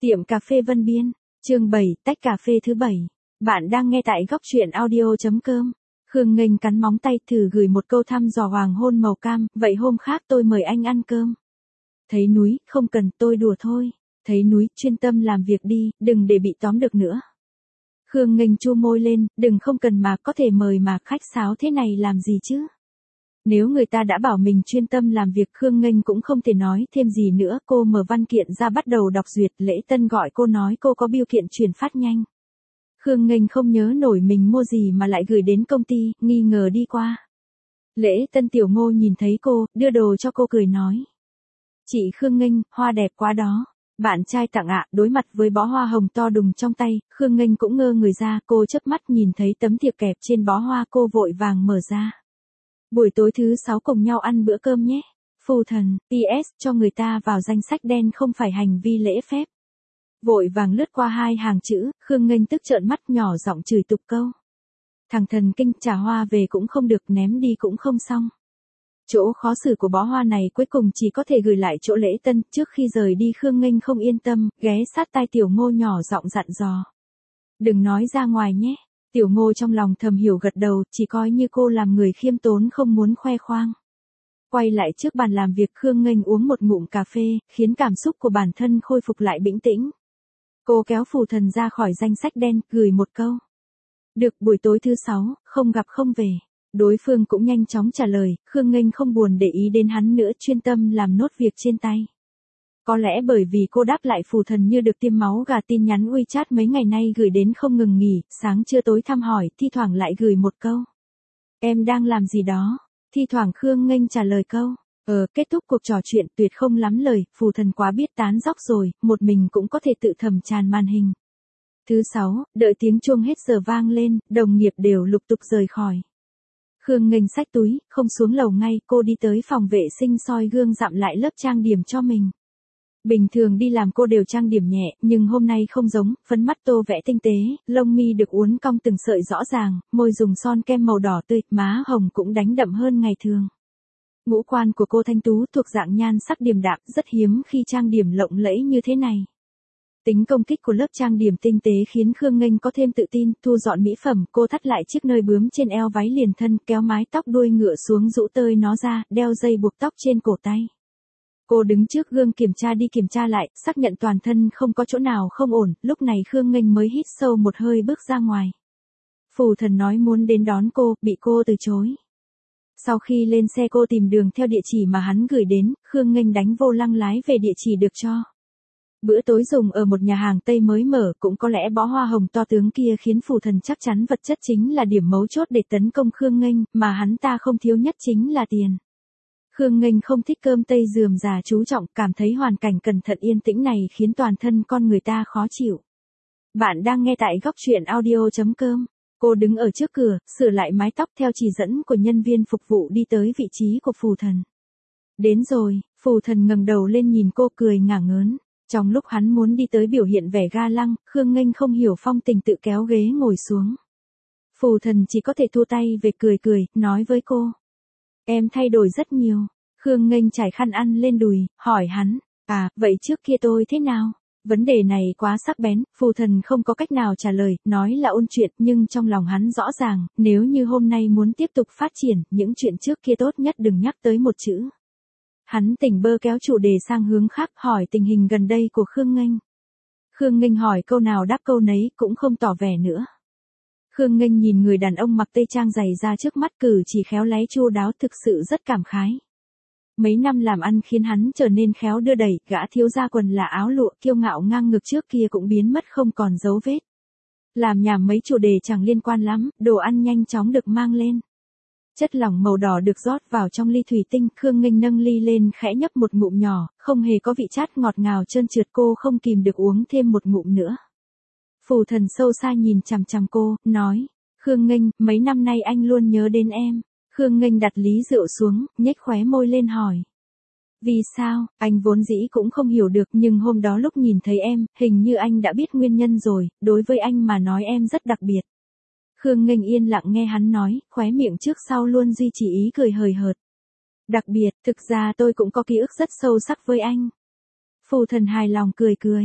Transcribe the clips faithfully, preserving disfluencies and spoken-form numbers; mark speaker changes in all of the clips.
Speaker 1: Tiệm cà phê Vân Biên, chương bảy, tách cà phê thứ bảy. Bạn đang nghe tại góc truyện audio.com. Khương Nghênh cắn móng tay thử gửi một câu thăm dò hoàng hôn màu cam, vậy hôm khác tôi mời anh ăn cơm. Thấy núi, không cần, tôi đùa thôi. Thấy núi, chuyên tâm làm việc đi, đừng để bị tóm được nữa. Khương Nghênh chu môi lên, đừng không cần mà, có thể mời mà, khách sáo thế này làm gì chứ? Nếu người ta đã bảo mình chuyên tâm làm việc, Khương Nghênh cũng không thể nói thêm gì nữa. Cô mở văn kiện ra bắt đầu đọc duyệt. Lễ Tân gọi cô nói cô có bưu kiện chuyển phát nhanh. Khương Nghênh không nhớ nổi mình mua gì mà lại gửi đến công ty, nghi ngờ đi qua. Lễ Tân Tiểu Ngô nhìn thấy cô, đưa đồ cho cô cười nói. Chị Khương Nghênh, hoa đẹp quá đó. Bạn trai tặng ạ. Đối mặt với bó hoa hồng to đùng trong tay, Khương Nghênh cũng ngơ người ra. Cô chớp mắt nhìn thấy tấm thiệp kẹp trên bó hoa, cô vội vàng mở ra. Buổi tối thứ sáu cùng nhau ăn bữa cơm nhé. Phù thần, pê ét cho người ta vào danh sách đen không phải hành vi lễ phép. Vội vàng lướt qua hai hàng chữ, Khương Nghênh tức trợn mắt nhỏ giọng chửi tục câu. Thằng thần kinh, trả hoa về cũng không được, ném đi cũng không xong. Chỗ khó xử của bó hoa này cuối cùng chỉ có thể gửi lại chỗ Lễ Tân. Trước khi rời đi Khương Nghênh không yên tâm, ghé sát tai Tiểu Ngô nhỏ giọng dặn dò. Đừng nói ra ngoài nhé. Tiểu Ngô trong lòng thầm hiểu gật đầu, chỉ coi như cô làm người khiêm tốn không muốn khoe khoang. Quay lại trước bàn làm việc, Khương Nghênh uống một ngụm cà phê, khiến cảm xúc của bản thân khôi phục lại bình tĩnh. Cô kéo Phù thần ra khỏi danh sách đen, gửi một câu. Được, buổi tối thứ sáu, không gặp không về. Đối phương cũng nhanh chóng trả lời, Khương Nghênh không buồn để ý đến hắn nữa, chuyên tâm làm nốt việc trên tay. Có lẽ bởi vì cô đáp lại Phù thần như được tiêm máu gà, tin nhắn WeChat mấy ngày nay gửi đến không ngừng nghỉ, sáng trưa tối thăm hỏi, thi thoảng lại gửi một câu. Em đang làm gì đó? Thi thoảng Khương Nghênh trả lời câu. Ờ, kết thúc cuộc trò chuyện tuyệt không lắm lời, Phù thần quá biết tán dóc rồi, một mình cũng có thể tự thầm tràn màn hình. Thứ sáu, đợi tiếng chuông hết giờ vang lên, đồng nghiệp đều lục tục rời khỏi. Khương Nghênh xách túi, không xuống lầu ngay, cô đi tới phòng vệ sinh soi gương dặm lại lớp trang điểm cho mình. Bình thường đi làm cô đều trang điểm nhẹ, nhưng hôm nay không giống, phấn mắt tô vẽ tinh tế, lông mi được uốn cong từng sợi rõ ràng, môi dùng son kem màu đỏ tươi, má hồng cũng đánh đậm hơn ngày thường. Ngũ quan của cô thanh tú, thuộc dạng nhan sắc điềm đạm, rất hiếm khi trang điểm lộng lẫy như thế này. Tính công kích của lớp trang điểm tinh tế khiến Khương Nghênh có thêm tự tin, thu dọn mỹ phẩm, cô thắt lại chiếc nơi bướm trên eo váy liền thân, kéo mái tóc đuôi ngựa xuống rũ tơi nó ra, đeo dây buộc tóc trên cổ tay. Cô đứng trước gương kiểm tra đi kiểm tra lại, xác nhận toàn thân không có chỗ nào không ổn, lúc này Khương Nghênh mới hít sâu một hơi bước ra ngoài. Phù thần nói muốn đến đón cô, bị cô từ chối. Sau khi lên xe cô tìm đường theo địa chỉ mà hắn gửi đến, Khương Nghênh đánh vô lăng lái về địa chỉ được cho. Bữa tối dùng ở một nhà hàng Tây mới mở, cũng có lẽ bó hoa hồng to tướng kia khiến Phù thần chắc chắn vật chất chính là điểm mấu chốt để tấn công Khương Nghênh, mà hắn ta không thiếu nhất chính là tiền. Khương Nghênh không thích cơm Tây rườm rà chú trọng, cảm thấy hoàn cảnh cẩn thận yên tĩnh này khiến toàn thân con người ta khó chịu. Bạn đang nghe tại góc truyện audio.com. Cô đứng ở trước cửa, sửa lại mái tóc theo chỉ dẫn của nhân viên phục vụ đi tới vị trí của Phù thần. Đến rồi, Phù thần ngẩng đầu lên nhìn cô cười ngả ngớn. Trong lúc hắn muốn đi tới biểu hiện vẻ ga lăng, Khương Nghênh không hiểu phong tình tự kéo ghế ngồi xuống. Phù thần chỉ có thể thu tay về cười cười, nói với cô. Em thay đổi rất nhiều. Khương Nghênh trải khăn ăn lên đùi, hỏi hắn. À, vậy trước kia tôi thế nào? Vấn đề này quá sắc bén, Phù thần không có cách nào trả lời, nói là ôn chuyện, nhưng trong lòng hắn rõ ràng, nếu như hôm nay muốn tiếp tục phát triển, những chuyện trước kia tốt nhất đừng nhắc tới một chữ. Hắn tỉnh bơ kéo chủ đề sang hướng khác, hỏi tình hình gần đây của Khương Nghênh. Khương Nghênh hỏi câu nào đáp câu nấy, cũng không tỏ vẻ nữa. Khương Nghênh nhìn người đàn ông mặc tây trang dày ra trước mắt, cử chỉ khéo léo chu đáo, thực sự rất cảm khái. Mấy năm làm ăn khiến hắn trở nên khéo đưa đẩy, gã thiếu gia quần là áo lụa kiêu ngạo ngang ngực trước kia cũng biến mất không còn dấu vết. Làm nhảm mấy chủ đề chẳng liên quan lắm, đồ ăn nhanh chóng được mang lên. Chất lỏng màu đỏ được rót vào trong ly thủy tinh, Khương Nghênh nâng ly lên khẽ nhấp một ngụm nhỏ, không hề có vị chát ngọt ngào trơn trượt, cô không kìm được uống thêm một ngụm nữa. Phù thần sâu xa nhìn chằm chằm cô, nói, Khương Nghênh, mấy năm nay anh luôn nhớ đến em. Khương Nghênh đặt ly rượu xuống, nhếch khóe môi lên hỏi. Vì sao? Anh vốn dĩ cũng không hiểu được, nhưng hôm đó lúc nhìn thấy em, hình như anh đã biết nguyên nhân rồi, đối với anh mà nói em rất đặc biệt. Khương Nghênh yên lặng nghe hắn nói, khóe miệng trước sau luôn duy trì ý cười hời hợt. Đặc biệt, thực ra tôi cũng có ký ức rất sâu sắc với anh. Phù thần hài lòng cười cười.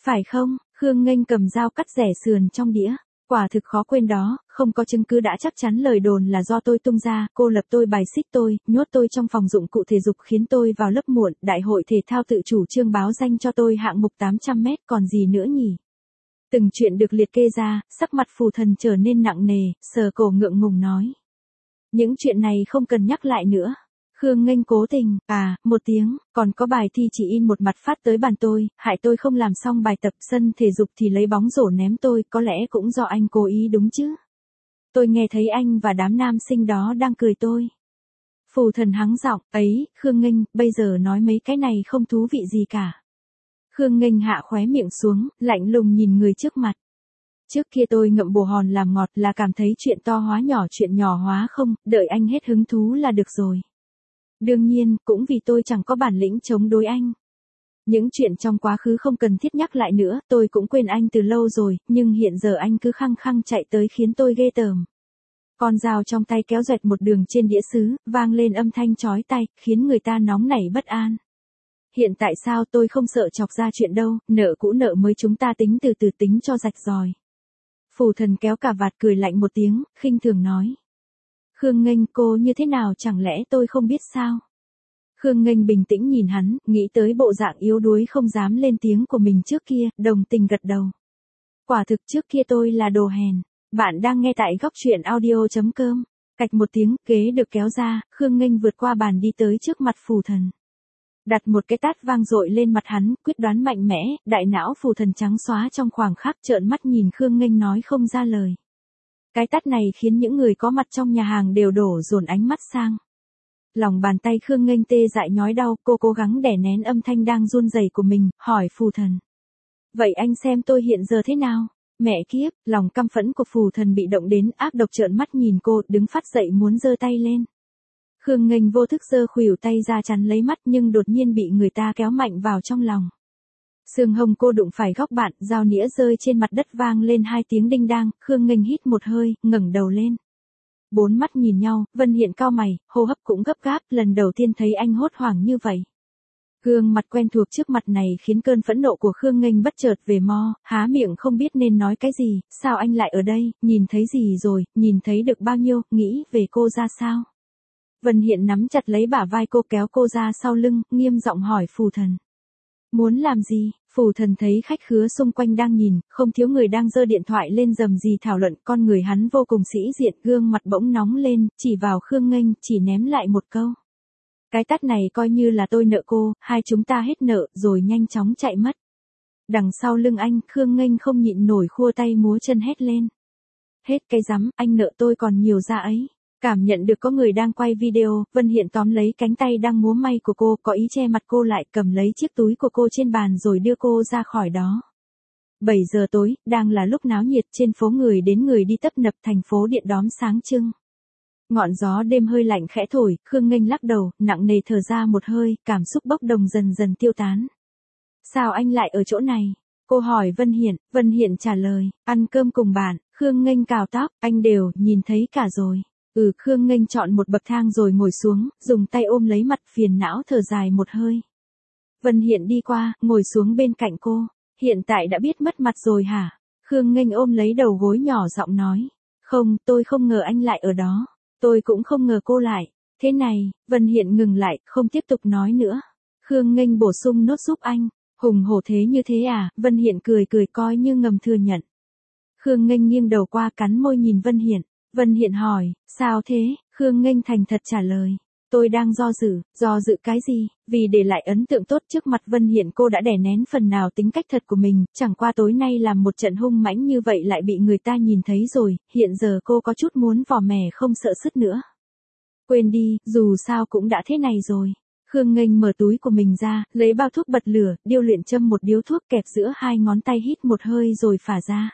Speaker 1: Phải không? Khương Nghênh cầm dao cắt rẻ sườn trong đĩa. Quả thực khó quên đó, không có chứng cứ đã chắc chắn lời đồn là do tôi tung ra, cô lập tôi bài xích tôi, nhốt tôi trong phòng dụng cụ thể dục khiến tôi vào lớp muộn, đại hội thể thao tự chủ trương báo danh cho tôi hạng mục tám trăm mét còn gì nữa nhỉ? Từng chuyện được liệt kê ra, sắc mặt Phù Thần trở nên nặng nề, sờ cổ ngượng ngùng nói. Những chuyện này không cần nhắc lại nữa. Khương Nghênh cố tình, à, một tiếng, còn có bài thi chỉ in một mặt phát tới bàn tôi, hại tôi không làm xong bài tập, sân thể dục thì lấy bóng rổ ném tôi, có lẽ cũng do anh cố ý đúng chứ. Tôi nghe thấy anh và đám nam sinh đó đang cười tôi. Phù Thần hắng giọng, ấy, Khương Nghênh, bây giờ nói mấy cái này không thú vị gì cả. Khương Nghênh hạ khóe miệng xuống, lạnh lùng nhìn người trước mặt. Trước kia tôi ngậm bồ hòn làm ngọt là cảm thấy chuyện to hóa nhỏ chuyện nhỏ hóa không, đợi anh hết hứng thú là được rồi. Đương nhiên, cũng vì tôi chẳng có bản lĩnh chống đối anh. Những chuyện trong quá khứ không cần thiết nhắc lại nữa, tôi cũng quên anh từ lâu rồi, nhưng hiện giờ anh cứ khăng khăng chạy tới khiến tôi ghê tởm. Con dao trong tay kéo dẹt một đường trên đĩa sứ, vang lên âm thanh chói tai, khiến người ta nóng nảy bất an. Hiện tại sao tôi không sợ chọc ra chuyện đâu, nợ cũ nợ mới chúng ta tính từ từ tính cho rạch ròi. Phù Thần kéo cà vạt cười lạnh một tiếng, khinh thường nói. Khương Nghênh, cô như thế nào chẳng lẽ tôi không biết sao? Khương Nghênh bình tĩnh nhìn hắn, nghĩ tới bộ dạng yếu đuối không dám lên tiếng của mình trước kia, đồng tình gật đầu. Quả thực trước kia tôi là đồ hèn. Bạn đang nghe tại góc truyện audio chấm com. Cạch một tiếng, ghế được kéo ra, Khương Nghênh vượt qua bàn đi tới trước mặt Phù Thần. Đặt một cái tát vang dội lên mặt hắn, quyết đoán mạnh mẽ, đại não Phù Thần trắng xóa trong khoảng khắc, trợn mắt nhìn Khương Nghênh nói không ra lời. Cái tát này khiến những người có mặt trong nhà hàng đều đổ dồn ánh mắt sang. Lòng bàn tay Khương Nghênh tê dại nhói đau, cô cố gắng đè nén âm thanh đang run rẩy của mình, hỏi Phù Thần. Vậy anh xem tôi hiện giờ thế nào? Mẹ kiếp, lòng căm phẫn của Phù Thần bị động đến, ác độc trợn mắt nhìn cô, đứng phát dậy muốn giơ tay lên. Khương Nghênh vô thức giơ khuỷu tay ra chắn lấy mắt nhưng đột nhiên bị người ta kéo mạnh vào trong lòng. Xương hông cô đụng phải góc bạn, dao nĩa rơi trên mặt đất vang lên hai tiếng đinh đang, Khương Nghênh hít một hơi, ngẩng đầu lên. Bốn mắt nhìn nhau, Vân Hiện cau mày, hô hấp cũng gấp gáp, lần đầu tiên thấy anh hốt hoảng như vậy. Gương mặt quen thuộc trước mặt này khiến cơn phẫn nộ của Khương Nghênh bất chợt về mo, há miệng không biết nên nói cái gì, sao anh lại ở đây, nhìn thấy gì rồi, nhìn thấy được bao nhiêu, nghĩ về cô ra sao? Vân Hiện nắm chặt lấy bả vai cô kéo cô ra sau lưng, nghiêm giọng hỏi Phù Thần. Muốn làm gì? Phù Thần thấy khách khứa xung quanh đang nhìn, không thiếu người đang giơ điện thoại lên rầm rì thảo luận, con người hắn vô cùng sĩ diện, gương mặt bỗng nóng lên, chỉ vào Khương Nghênh, chỉ ném lại một câu. Cái tát này coi như là tôi nợ cô, hai chúng ta hết nợ, rồi nhanh chóng chạy mất. Đằng sau lưng anh, Khương Nghênh không nhịn nổi khua tay múa chân hét lên. Hết cái rắm, anh nợ tôi còn nhiều ra ấy. Cảm nhận được có người đang quay video, Vân Hiện tóm lấy cánh tay đang múa may của cô, có ý che mặt cô lại, cầm lấy chiếc túi của cô trên bàn rồi đưa cô ra khỏi đó. bảy giờ tối, đang là lúc náo nhiệt, trên phố người đến người đi tấp nập, thành phố điện đóm sáng trưng. Ngọn gió đêm hơi lạnh khẽ thổi, Khương Nghênh lắc đầu, nặng nề thở ra một hơi, cảm xúc bốc đồng dần dần tiêu tán. Sao anh lại ở chỗ này? Cô hỏi Vân Hiện, Vân Hiện trả lời, ăn cơm cùng bạn. Khương Nghênh cào tóc, anh đều nhìn thấy cả rồi. Ừ, Khương Nghênh chọn một bậc thang rồi ngồi xuống, dùng tay ôm lấy mặt, phiền não thở dài một hơi. Vân Hiện đi qua, ngồi xuống bên cạnh cô. Hiện tại đã biết mất mặt rồi hả? Khương Nghênh ôm lấy đầu gối nhỏ giọng nói. Không, tôi không ngờ anh lại ở đó. Tôi cũng không ngờ cô lại. Thế này, Vân Hiện ngừng lại, không tiếp tục nói nữa. Khương Nghênh bổ sung nốt giúp anh. Hùng hổ thế như thế à? Vân Hiện cười cười coi như ngầm thừa nhận. Khương Nghênh nghiêng đầu qua cắn môi nhìn Vân Hiện. Vân Hiện hỏi, sao thế? Khương Nghênh thành thật trả lời. Tôi đang do dự, do dự cái gì? Vì để lại ấn tượng tốt trước mặt Vân Hiện cô đã đè nén phần nào tính cách thật của mình, chẳng qua tối nay làm một trận hung mãnh như vậy lại bị người ta nhìn thấy rồi, hiện giờ cô có chút muốn vò mẻ không sợ sứt nữa. Quên đi, dù sao cũng đã thế này rồi. Khương Nghênh mở túi của mình ra, lấy bao thuốc bật lửa, điêu luyện châm một điếu thuốc kẹp giữa hai ngón tay hít một hơi rồi phả ra.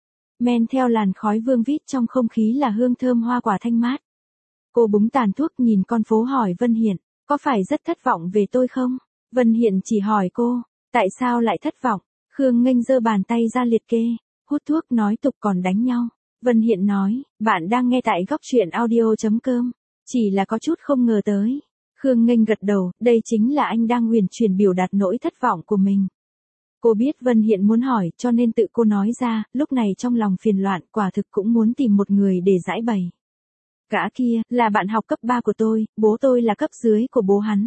Speaker 1: Men theo làn khói vương vít trong không khí là hương thơm hoa quả thanh mát. Cô búng tàn thuốc nhìn con phố hỏi Vân Hiện, có phải rất thất vọng về tôi không? Vân Hiện chỉ hỏi cô, tại sao lại thất vọng? Khương Nghênh giơ bàn tay ra liệt kê, hút thuốc nói tục còn đánh nhau. Vân Hiện nói, bạn đang nghe tại góc truyện audio chấm com, chỉ là có chút không ngờ tới. Khương Nghênh gật đầu, đây chính là anh đang huyền truyền biểu đạt nỗi thất vọng của mình. Cô biết Vân Hiện muốn hỏi cho nên tự cô nói ra, lúc này trong lòng phiền loạn quả thực cũng muốn tìm một người để giải bày. Gã kia, là bạn học cấp ba của tôi, bố tôi là cấp dưới của bố hắn.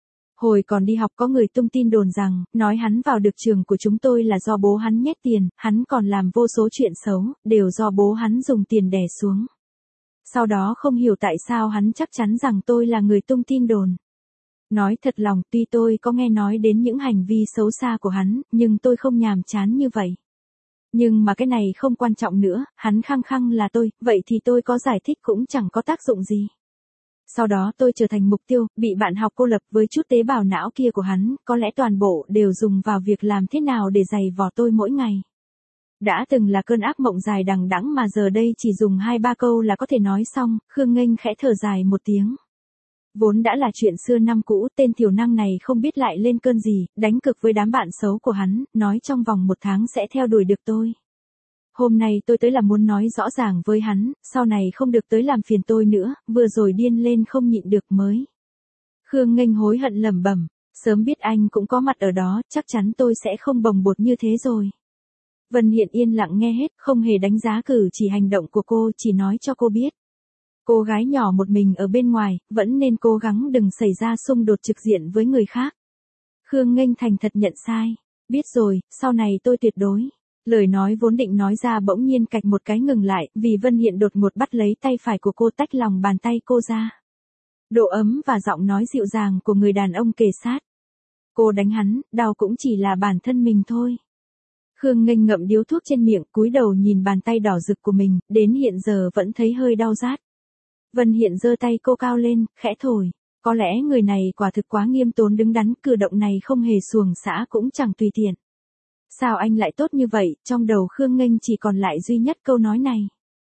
Speaker 1: Hồi còn đi học có người tung tin đồn rằng, nói hắn vào được trường của chúng tôi là do bố hắn nhét tiền, hắn còn làm vô số chuyện xấu, đều do bố hắn dùng tiền đè xuống. Sau đó không hiểu tại sao hắn chắc chắn rằng tôi là người tung tin đồn. Nói thật lòng, tuy tôi có nghe nói đến những hành vi xấu xa của hắn, nhưng tôi không nhàm chán như vậy. Nhưng mà cái này không quan trọng nữa, hắn khăng khăng là tôi, vậy thì tôi có giải thích cũng chẳng có tác dụng gì. Sau đó tôi trở thành mục tiêu, bị bạn học cô lập với chút tế bào não kia của hắn, có lẽ toàn bộ đều dùng vào việc làm thế nào để giày vò tôi mỗi ngày. Đã từng là cơn ác mộng dài đằng đẵng mà giờ đây chỉ dùng hai ba câu là có thể nói xong, Khương Nghênh khẽ thở dài một tiếng. Vốn đã là chuyện xưa năm cũ, tên thiểu năng này không biết lại lên cơn gì, đánh cực với đám bạn xấu của hắn, nói trong vòng một tháng sẽ theo đuổi được tôi. Hôm nay tôi tới là muốn nói rõ ràng với hắn, sau này không được tới làm phiền tôi nữa, vừa rồi điên lên không nhịn được mới. Khương Nghênh hối hận lẩm bẩm, sớm biết anh cũng có mặt ở đó, chắc chắn tôi sẽ không bồng bột như thế rồi. Vân Hiện yên lặng nghe hết, không hề đánh giá cử chỉ hành động của cô, chỉ nói cho cô biết. Cô gái nhỏ một mình ở bên ngoài, vẫn nên cố gắng đừng xảy ra xung đột trực diện với người khác. Khương Nghênh thành thật nhận sai. Biết rồi, sau này tôi tuyệt đối. Lời nói vốn định nói ra bỗng nhiên cạch một cái ngừng lại, vì Vân Hiện đột ngột bắt lấy tay phải của cô tách lòng bàn tay cô ra. Độ ấm và giọng nói dịu dàng của người đàn ông kề sát. Cô đánh hắn, đau cũng chỉ là bản thân mình thôi. Khương Nghênh ngậm điếu thuốc trên miệng, cúi đầu nhìn bàn tay đỏ rực của mình, đến hiện giờ vẫn thấy hơi đau rát. Vân Hiện giơ tay cô cao lên, khẽ thổi. Có lẽ người này quả thực quá nghiêm tốn đứng đắn, cử động này không hề xuồng xã cũng chẳng tùy tiện. Sao anh lại tốt như vậy, trong đầu Khương Nghênh chỉ còn lại duy nhất câu nói này.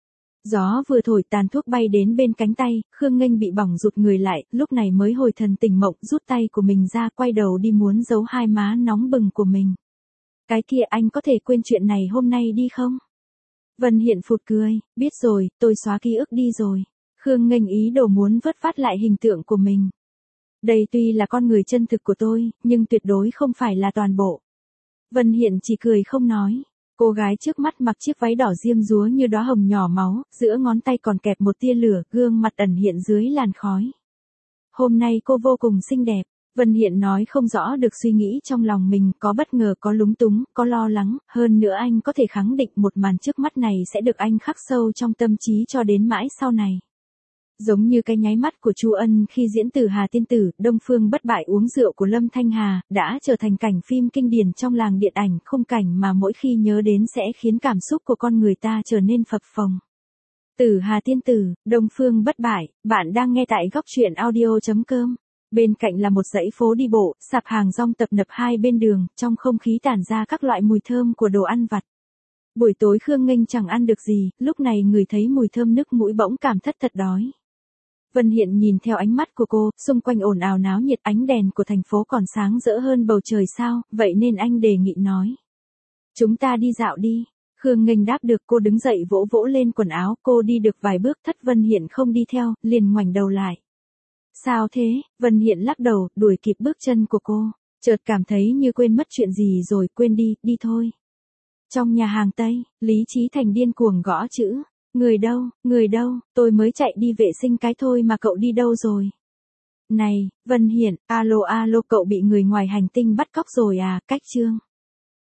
Speaker 1: Gió vừa thổi tàn thuốc bay đến bên cánh tay, Khương Nghênh bị bỏng rụt người lại, lúc này mới hồi thần tỉnh mộng, rút tay của mình ra, quay đầu đi muốn giấu hai má nóng bừng của mình. Cái kia, anh có thể quên chuyện này hôm nay đi không? Vân Hiện phụt cười, biết rồi, tôi xóa ký ức đi rồi. Khương Nghênh ý đồ muốn vớt vát lại hình tượng của mình. Đây tuy là con người chân thực của tôi, nhưng tuyệt đối không phải là toàn bộ. Vân Hiện chỉ cười không nói. Cô gái trước mắt mặc chiếc váy đỏ diêm dúa như đóa hồng nhỏ máu, giữa ngón tay còn kẹp một tia lửa, gương mặt ẩn hiện dưới làn khói. Hôm nay cô vô cùng xinh đẹp. Vân Hiện nói không rõ được suy nghĩ trong lòng mình, có bất ngờ, có lúng túng, có lo lắng, hơn nữa anh có thể khẳng định một màn trước mắt này sẽ được anh khắc sâu trong tâm trí cho đến mãi sau này. Giống như cái nháy mắt của Chu Ân khi diễn Tử Hà Tiên Tử, Đông Phương Bất Bại uống rượu của Lâm Thanh Hà, đã trở thành cảnh phim kinh điển trong làng điện ảnh, khung cảnh mà mỗi khi nhớ đến sẽ khiến cảm xúc của con người ta trở nên phập phồng. Tử Hà Tiên Tử, Đông Phương Bất Bại, bạn đang nghe tại góc truyện audio chấm com. Bên cạnh là một dãy phố đi bộ, sạp hàng rong tập nập hai bên đường, trong không khí tản ra các loại mùi thơm của đồ ăn vặt. Buổi tối Khương Nghênh chẳng ăn được gì, lúc này ngửi thấy mùi thơm nức mũi bỗng cảm thất thật đói. Vân Hiện nhìn theo ánh mắt của cô, xung quanh ồn ào náo nhiệt, ánh đèn của thành phố còn sáng rỡ hơn bầu trời sao, vậy nên anh đề nghị nói. Chúng ta đi dạo đi. Khương Nghênh đáp được, cô đứng dậy vỗ vỗ lên quần áo, cô đi được vài bước thất Vân Hiện không đi theo, liền ngoảnh đầu lại. Sao thế? Vân Hiện lắc đầu, đuổi kịp bước chân của cô, chợt cảm thấy như quên mất chuyện gì rồi, quên đi, đi thôi. Trong nhà hàng Tây, Lý Chí Thành điên cuồng gõ chữ. Người đâu, người đâu, tôi mới chạy đi vệ sinh cái thôi mà cậu đi đâu rồi? Này, Vân Hiện, alo alo, cậu bị người ngoài hành tinh bắt cóc rồi à, cách chương.